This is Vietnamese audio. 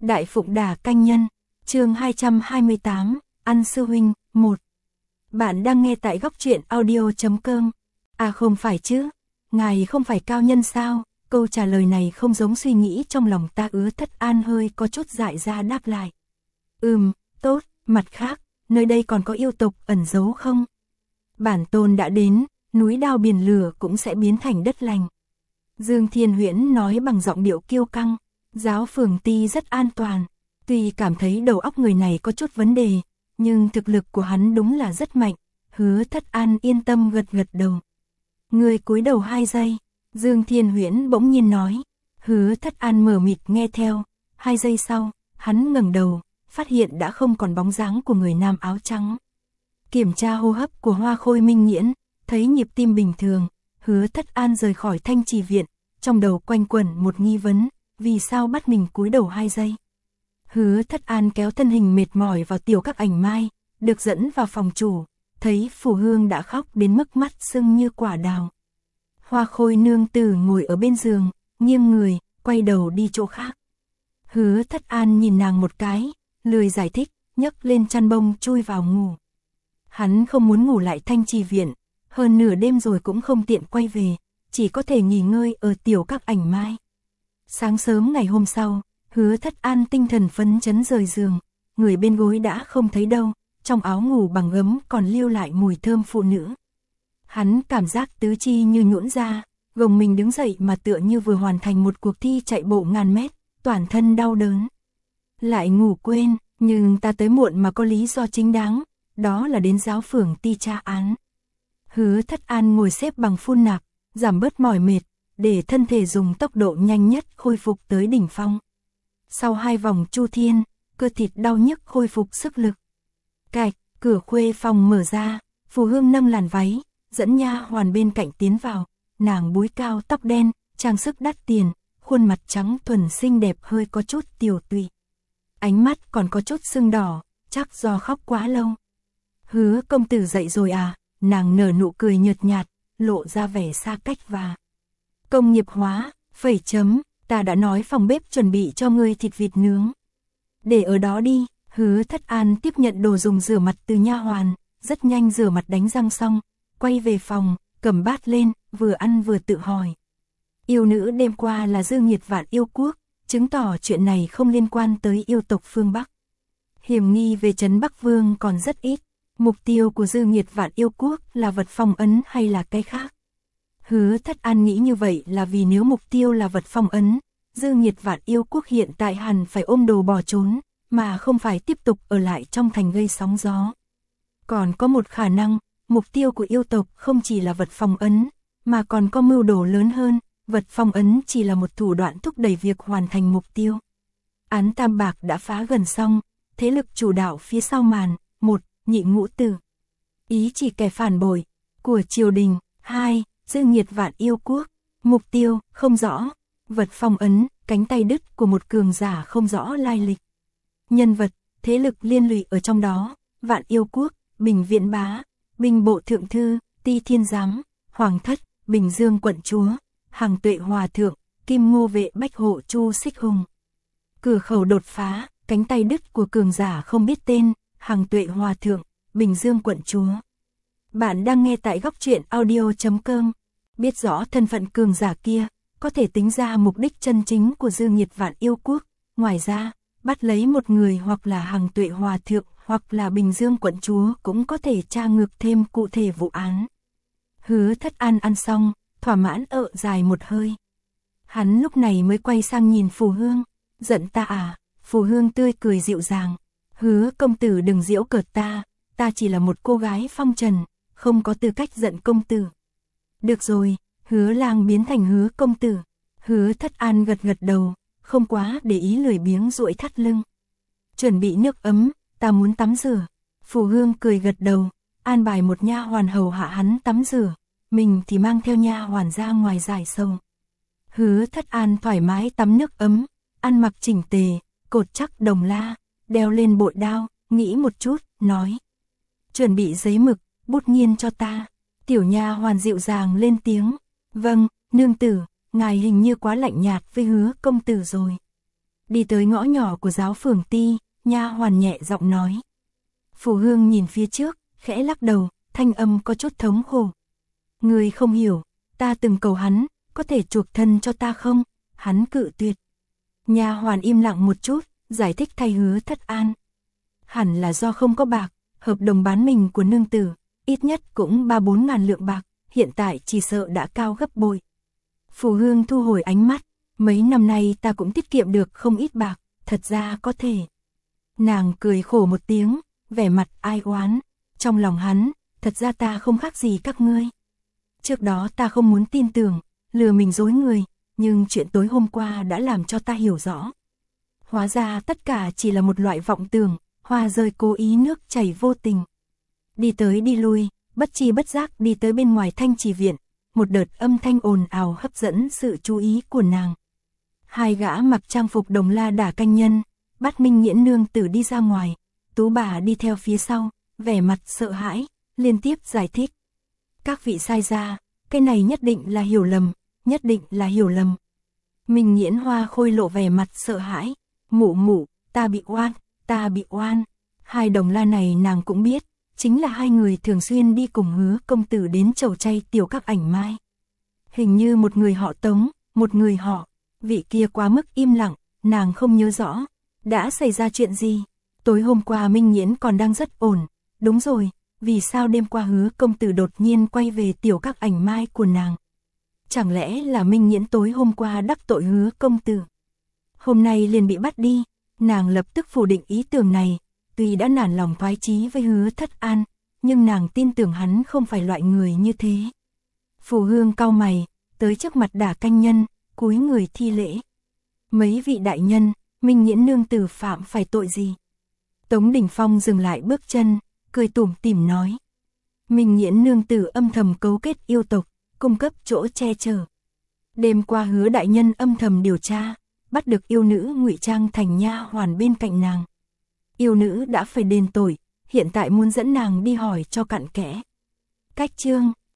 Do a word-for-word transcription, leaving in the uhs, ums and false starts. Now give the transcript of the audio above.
Đại Phụng Đà Canh Nhân, chương hai trăm hai mươi tám, Ăn sư huynh, một. Bạn đang nghe tại góc truyện audio.com. À không phải chứ, ngài không phải cao nhân sao? Câu trả lời này không giống suy nghĩ trong lòng ta. Ứa Thất An hơi có chút dại ra đáp lại. Ừm, tốt, mặt khác, nơi đây còn có yêu tộc ẩn giấu không? Bản tôn đã đến, núi đao biển lửa cũng sẽ biến thành đất lành. Dương Thiên Huyễn nói bằng giọng điệu kiêu căng. Giáo phường Ti rất an toàn, tuy cảm thấy đầu óc người này có chút vấn đề, nhưng thực lực của hắn đúng là rất mạnh. Hứa Thất An yên tâm gật gật đầu. Người cúi đầu hai giây, Dương Thiên Huyễn bỗng nhiên nói. Hứa Thất An mờ mịt nghe theo, hai giây sau, hắn ngẩng đầu, phát hiện đã không còn bóng dáng của người nam áo trắng. Kiểm tra hô hấp của Hoa Khôi Minh Nghiễn, thấy nhịp tim bình thường, Hứa Thất An rời khỏi Thanh Trì viện, trong đầu quanh quẩn một nghi vấn. Vì sao bắt mình cúi đầu hai giây? Hứa Thất An kéo thân hình mệt mỏi vào tiểu các ảnh mai, được dẫn vào phòng chủ, thấy Phù Hương đã khóc đến mức mắt sưng như quả đào. Hoa Khôi nương tử ngồi ở bên giường, nghiêng người, quay đầu đi chỗ khác. Hứa Thất An nhìn nàng một cái, lười giải thích, nhấc lên chăn bông chui vào ngủ. Hắn không muốn ngủ lại Thanh Trì viện, hơn nửa đêm rồi cũng không tiện quay về, chỉ có thể nghỉ ngơi ở tiểu các ảnh mai. Sáng sớm ngày hôm sau, Hứa Thất An tinh thần phấn chấn rời giường, người bên gối đã không thấy đâu, trong áo ngủ bằng gấm còn lưu lại mùi thơm phụ nữ. Hắn cảm giác tứ chi như nhũn ra, gồng mình đứng dậy mà tựa như vừa hoàn thành một cuộc thi chạy bộ ngàn mét, toàn thân đau đớn. Lại ngủ quên, nhưng ta tới muộn mà có lý do chính đáng, đó là đến giáo phường Ti tra án. Hứa Thất An ngồi xếp bằng phun nạp, giảm bớt mỏi mệt, để thân thể dùng tốc độ nhanh nhất khôi phục tới đỉnh phong. Sau hai vòng chu thiên, cơ thịt đau nhức khôi phục sức lực. Cạch, cửa khuê phòng mở ra, Phù Hương nâng làn váy, dẫn nha hoàn bên cạnh tiến vào, nàng búi cao tóc đen, trang sức đắt tiền, khuôn mặt trắng thuần xinh đẹp hơi có chút tiều tụy. Ánh mắt còn có chút sưng đỏ, chắc do khóc quá lâu. Hứa công tử dậy rồi à? Nàng nở nụ cười nhợt nhạt, lộ ra vẻ xa cách và công nghiệp hóa, phẩy chấm, ta đã nói phòng bếp chuẩn bị cho ngươi thịt vịt nướng. Để ở đó đi. Hứa Thất An tiếp nhận đồ dùng rửa mặt từ nha hoàn, rất nhanh rửa mặt đánh răng xong, quay về phòng, cầm bát lên, vừa ăn vừa tự hỏi. Yêu nữ đêm qua là Dư Nghiệt Vạn Yêu Quốc, chứng tỏ chuyện này không liên quan tới yêu tộc phương Bắc. Hiểm nghi về trấn Bắc Vương còn rất ít, mục tiêu của Dư Nghiệt Vạn Yêu Quốc là vật phong ấn hay là cái khác? Hứa Thất An nghĩ như vậy là vì nếu mục tiêu là vật phong ấn, Dư Nghiệt Vạn Yêu Quốc hiện tại hẳn phải ôm đồ bỏ trốn, mà không phải tiếp tục ở lại trong thành gây sóng gió. Còn có một khả năng, mục tiêu của yêu tộc không chỉ là vật phong ấn, mà còn có mưu đồ lớn hơn, vật phong ấn chỉ là một thủ đoạn thúc đẩy việc hoàn thành mục tiêu. Án Tam Bạc đã phá gần xong, thế lực chủ đạo phía sau màn, một, Nhị Ngũ Tử. Ý chỉ kẻ phản bội của triều đình, hai, Dư Nghiệt Vạn Yêu Quốc, mục tiêu không rõ, vật phong ấn, cánh tay đứt của một cường giả không rõ lai lịch. Nhân vật, thế lực liên lụy ở trong đó, Vạn Yêu Quốc, Bình Viện Bá, Binh Bộ Thượng Thư, Ti Thiên Giám, Hoàng Thất, Bình Dương Quận Chúa, Hàng Tuệ Hòa Thượng, Kim Ngô Vệ Bách Hộ Chu Xích Hùng. Cửa khẩu đột phá, cánh tay đứt của cường giả không biết tên, Hàng Tuệ Hòa Thượng, Bình Dương Quận Chúa. Bạn đang nghe tại góc truyện audio.com. Biết rõ thân phận cường giả kia, có thể tính ra mục đích chân chính của Dư Nghiệt Vạn Yêu Quốc. Ngoài ra, bắt lấy một người hoặc là Hàng Tuệ Hòa Thượng hoặc là Bình Dương Quận Chúa cũng có thể tra ngược thêm cụ thể vụ án. Hứa Thất An ăn xong, thỏa mãn ợ dài một hơi. Hắn lúc này mới quay sang nhìn Phù Hương. Giận ta à? Phù Hương tươi cười dịu dàng. Hứa công tử đừng giễu cợt ta, ta chỉ là một cô gái phong trần, không có tư cách giận công tử. Được rồi, Hứa lang biến thành Hứa công tử. Hứa Thất An gật gật đầu, không quá để ý lười biếng duỗi thắt lưng. Chuẩn bị nước ấm, ta muốn tắm rửa. Phù Hương cười gật đầu, an bài một nha hoàn hầu hạ hắn tắm rửa, mình thì mang theo nha hoàn ra ngoài giải sầu. Hứa Thất An thoải mái tắm nước ấm, ăn mặc chỉnh tề, cột chắc đồng la, đeo lên bội đao, nghĩ một chút, nói: "Chuẩn bị giấy mực, bút nghiên cho ta." Tiểu nha hoàn dịu dàng lên tiếng: "Vâng, nương tử, ngài hình như quá lạnh nhạt với Hứa công tử rồi." Đi tới ngõ nhỏ của giáo phường Ti, nha hoàn nhẹ giọng nói. Phù Hương nhìn phía trước, khẽ lắc đầu, thanh âm có chút thống khổ. Người không hiểu, ta từng cầu hắn, có thể chuộc thân cho ta không? Hắn cự tuyệt. Nha hoàn im lặng một chút, giải thích thay Hứa Thất An. Hẳn là do không có bạc, hợp đồng bán mình của nương tử, ít nhất cũng ba bốn ngàn lượng bạc, hiện tại chỉ sợ đã cao gấp bội. Phù Hương thu hồi ánh mắt, mấy năm nay ta cũng tiết kiệm được không ít bạc, thật ra có thể. Nàng cười khổ một tiếng, vẻ mặt ai oán, trong lòng hắn, thật ra ta không khác gì các ngươi. Trước đó ta không muốn tin tưởng, lừa mình dối người, nhưng chuyện tối hôm qua đã làm cho ta hiểu rõ. Hóa ra tất cả chỉ là một loại vọng tưởng, hoa rơi cố ý nước chảy vô tình. Đi tới đi lui, bất chi bất giác đi tới bên ngoài Thanh Trì viện, một đợt âm thanh ồn ào hấp dẫn sự chú ý của nàng. Hai gã mặc trang phục đồng la đả canh nhân, bắt Minh Nghiễn nương tử đi ra ngoài, Tú bà đi theo phía sau, vẻ mặt sợ hãi, liên tiếp giải thích. Các vị sai ra, cái này nhất định là hiểu lầm, nhất định là hiểu lầm. Minh Nghiễn Hoa Khôi lộ vẻ mặt sợ hãi, mụ mụ, ta bị oan, ta bị oan. Hai đồng la này nàng cũng biết, chính là hai người thường xuyên đi cùng Hứa công tử đến chầu chay tiểu các ảnh mai. Hình như một người họ Tống, một người họ, vị kia quá mức im lặng, nàng không nhớ rõ, đã xảy ra chuyện gì. Tối hôm qua Minh Nghiễn còn đang rất ổn, đúng rồi, vì sao đêm qua Hứa công tử đột nhiên quay về tiểu các ảnh mai của nàng? Chẳng lẽ là Minh Nghiễn tối hôm qua đắc tội Hứa công tử? Hôm nay liền bị bắt đi, nàng lập tức phủ định ý tưởng này, tuy đã nản lòng thoái chí với Hứa Thất An, nhưng nàng tin tưởng hắn không phải loại người như thế. Phù Hương cau mày, tới trước mặt đả canh nhân, cúi người thi lễ. Mấy vị đại nhân, Minh Nghiễn nương tử phạm phải tội gì? Tống Đình Phong dừng lại bước chân, cười tủm tỉm nói. Minh Nghiễn nương tử âm thầm cấu kết yêu tộc, cung cấp chỗ che chở. Đêm qua Hứa đại nhân âm thầm điều tra, bắt được yêu nữ ngụy trang thành nha hoàn bên cạnh nàng. Yêu nữ đã phải đền tội, hiện tại muốn dẫn nàng đi hỏi cho cặn kẽ. Cách chương